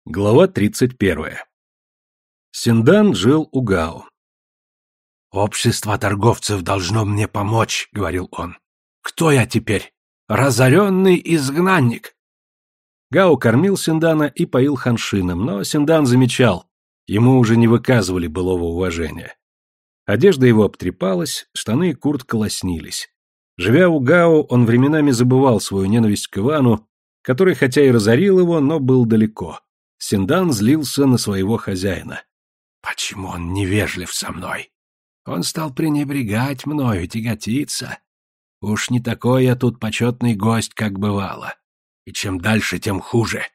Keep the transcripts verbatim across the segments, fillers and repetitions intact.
Глава тридцать первая. Синдан жил у Гао. «Общество торговцев должно мне помочь», — говорил он. «Кто я теперь? Разоренный изгнанник». Гао кормил Синдана и поил ханшином, но Синдан замечал, ему уже не выказывали былого уважения. Одежда его обтрепалась, штаны и куртка лоснились. Живя у Гао, он временами забывал свою ненависть к Ивану, который хотя и разорил его, но был далеко. Синдан злился на своего хозяина. «Почему он невежлив со мной? Он стал пренебрегать мною, тяготиться. Уж не такой я тут почетный гость, как бывало. И чем дальше, тем хуже».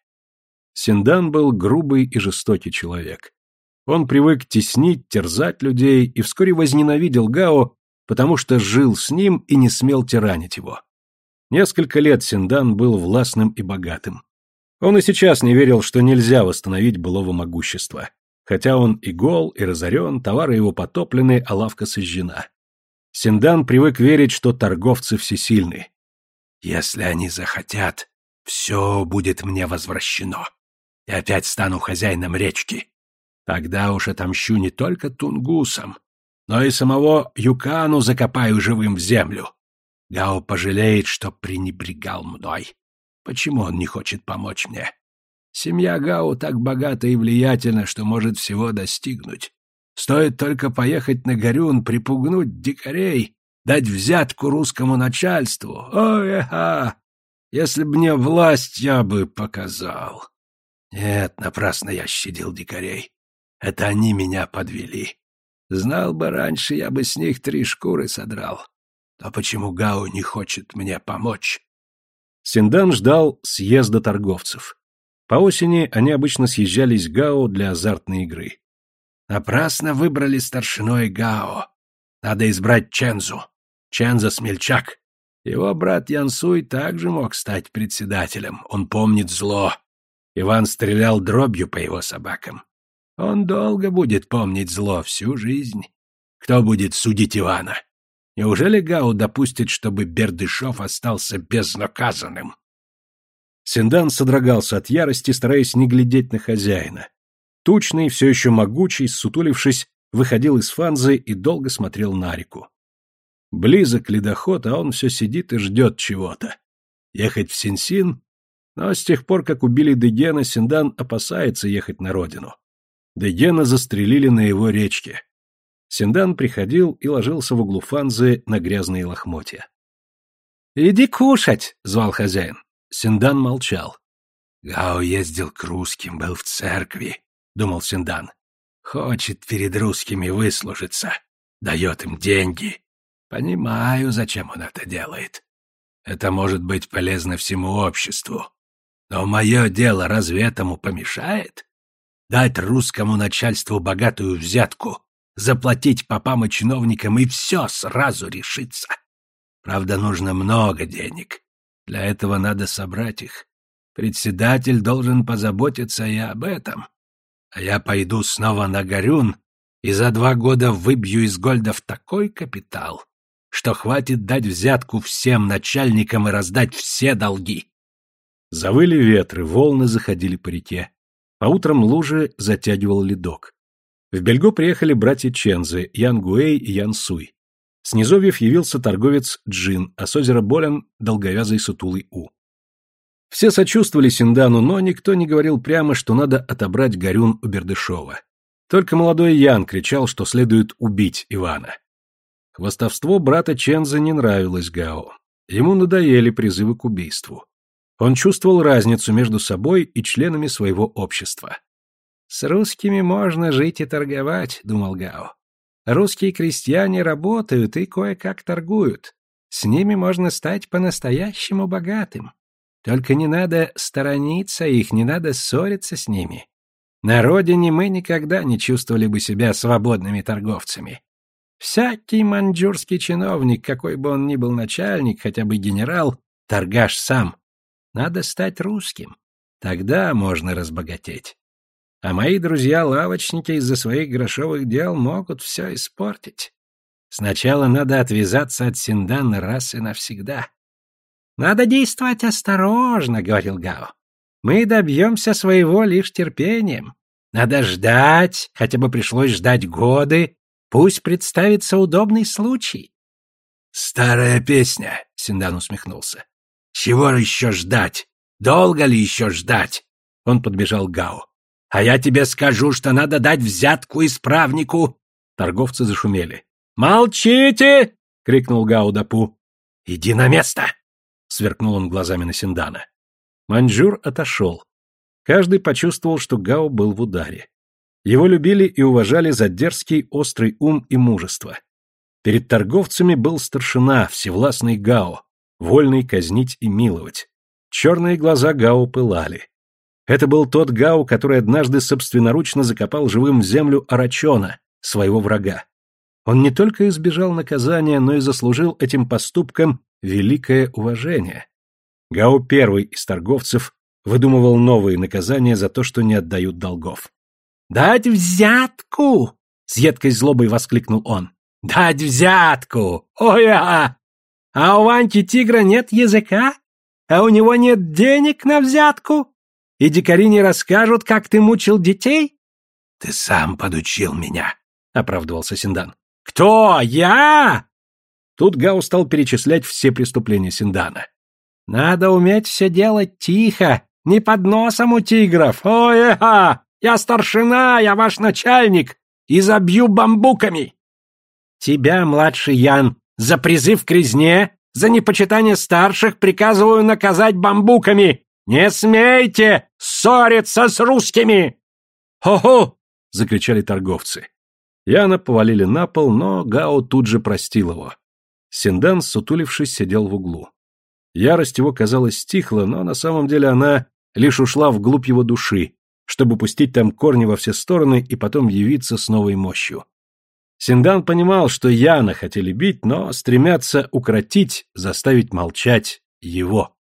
Синдан был грубый и жестокий человек. Он привык теснить, терзать людей и вскоре возненавидел Гао, потому что жил с ним и не смел тиранить его. Несколько лет Синдан был властным и богатым. Он и сейчас не верил, что нельзя восстановить былого могущества. Хотя он и гол, и разорен, товары его потоплены, а лавка сожжена. Синдан привык верить, что торговцы всесильны. «Если они захотят, все будет мне возвращено. И опять стану хозяином речки. Тогда уж отомщу не только тунгусам, но и самого Юкану закопаю живым в землю. Гао пожалеет, что пренебрегал мной. Почему он не хочет помочь мне? Семья Гао так богата и влиятельна, что может всего достигнуть. Стоит только поехать на Горюн, припугнуть дикарей, дать взятку русскому начальству. Ой-ха! Если б мне власть, я бы показал. Нет, напрасно я щадил дикарей. Это они меня подвели. Знал бы раньше, я бы с них три шкуры содрал. Но почему Гао не хочет мне помочь?» Синдан ждал съезда торговцев. По осени они обычно съезжались в Гао для азартной игры. «Напрасно выбрали старшиной Гао. Надо избрать Чензу. Ченза смельчак. Его брат Янсуй также мог стать председателем. Он помнит зло. Иван стрелял дробью по его собакам. Он долго будет помнить зло всю жизнь. Кто будет судить Ивана? Неужели Гао допустит, чтобы Бердышев остался безнаказанным?» Синдан содрогался от ярости, стараясь не глядеть на хозяина. Тучный, все еще могучий, ссутулившись, выходил из фанзы и долго смотрел на реку. Близок ледоход, а он все сидит и ждет чего-то. Ехать в Синсин? Но с тех пор, как убили Дегена, Синдан опасается ехать на родину. Дегена застрелили на его речке. Синдан приходил и ложился в углу фанзы на грязные лохмотья. «Иди кушать!» — звал хозяин. Синдан молчал. «Гао ездил к русским, был в церкви», — думал Синдан. «Хочет перед русскими выслужиться, дает им деньги. Понимаю, зачем он это делает. Это может быть полезно всему обществу. Но мое дело разве этому помешает? Дать русскому начальству богатую взятку, заплатить попам и чиновникам, и все сразу решится. Правда, нужно много денег. Для этого надо собрать их. Председатель должен позаботиться и об этом. А я пойду снова на Горюн и за два года выбью из Гольдов такой капитал, что хватит дать взятку всем начальникам и раздать все долги». Завыли ветры, волны заходили по реке. По утрам лужи затягивал ледок. В Бельго приехали братья Чензы, Ян Гуэй и Ян Суй. С низовьев явился торговец Джин, а с озера Болен — долговязый сутулый У. Все сочувствовали Синдану, но никто не говорил прямо, что надо отобрать Горюн у Бердышева. Только молодой Ян кричал, что следует убить Ивана. Хвастовство брата Чензы не нравилось Гао. Ему надоели призывы к убийству. Он чувствовал разницу между собой и членами своего общества. «С русскими можно жить и торговать», — думал Гао. «Русские крестьяне работают и кое-как торгуют. С ними можно стать по-настоящему богатым. Только не надо сторониться их, не надо ссориться с ними. На родине мы никогда не чувствовали бы себя свободными торговцами. Всякий маньчжурский чиновник, какой бы он ни был начальник, хотя бы генерал, торгаш сам. Надо стать русским. Тогда можно разбогатеть. А мои друзья-лавочники из-за своих грошовых дел могут все испортить. Сначала надо отвязаться от Синдана раз и навсегда». «Надо действовать осторожно», — говорил Гао. Мы добьемся своего лишь терпением. Надо ждать, хотя бы пришлось ждать годы, пусть представится удобный случай. Старая песня, Синдан усмехнулся. Чего еще ждать? Долго ли еще ждать? Он подбежал к Гао. А я тебе скажу, что надо дать взятку исправнику. Торговцы зашумели. «Молчите!» — крикнул Гао Дапу. «Иди на место!» — сверкнул он глазами на Синдана. Маньчжур отошел. Каждый почувствовал, что Гао был в ударе. Его любили и уважали за дерзкий, острый ум и мужество. Перед торговцами был старшина, всевластный Гао, вольный казнить и миловать. Черные глаза Гао пылали. Это был тот Гао, который однажды собственноручно закопал живым в землю Арачона, своего врага. Он не только избежал наказания, но и заслужил этим поступком великое уважение. Гао первый из торговцев выдумывал новые наказания за то, что не отдают долгов. «Дать взятку!» — с едкой злобой воскликнул он. «Дать взятку! Ой-а! А у Ваньки Тигра нет языка? А у него нет денег на взятку? И дикари не расскажут, как ты мучил детей?» «Ты сам подучил меня», — оправдывался Синдан. «Кто? Я?» Тут Гао стал перечислять все преступления Синдана. «Надо уметь все делать тихо, не под носом у тигров. Ой-а! Я старшина, я ваш начальник, и забью бамбуками!» «Тебя, младший Ян, за призыв к резне, за непочитание старших приказываю наказать бамбуками! Не смейте ссориться с русскими!» «Хо-хо!» — закричали торговцы. Яна повалили на пол, но Гао тут же простил его. Синдан, сутулившись, сидел в углу. Ярость его, казалось, стихла, но на самом деле она лишь ушла вглубь его души, чтобы пустить там корни во все стороны и потом явиться с новой мощью. Синдан понимал, что Яна хотели бить, но стремятся укротить, заставить молчать его.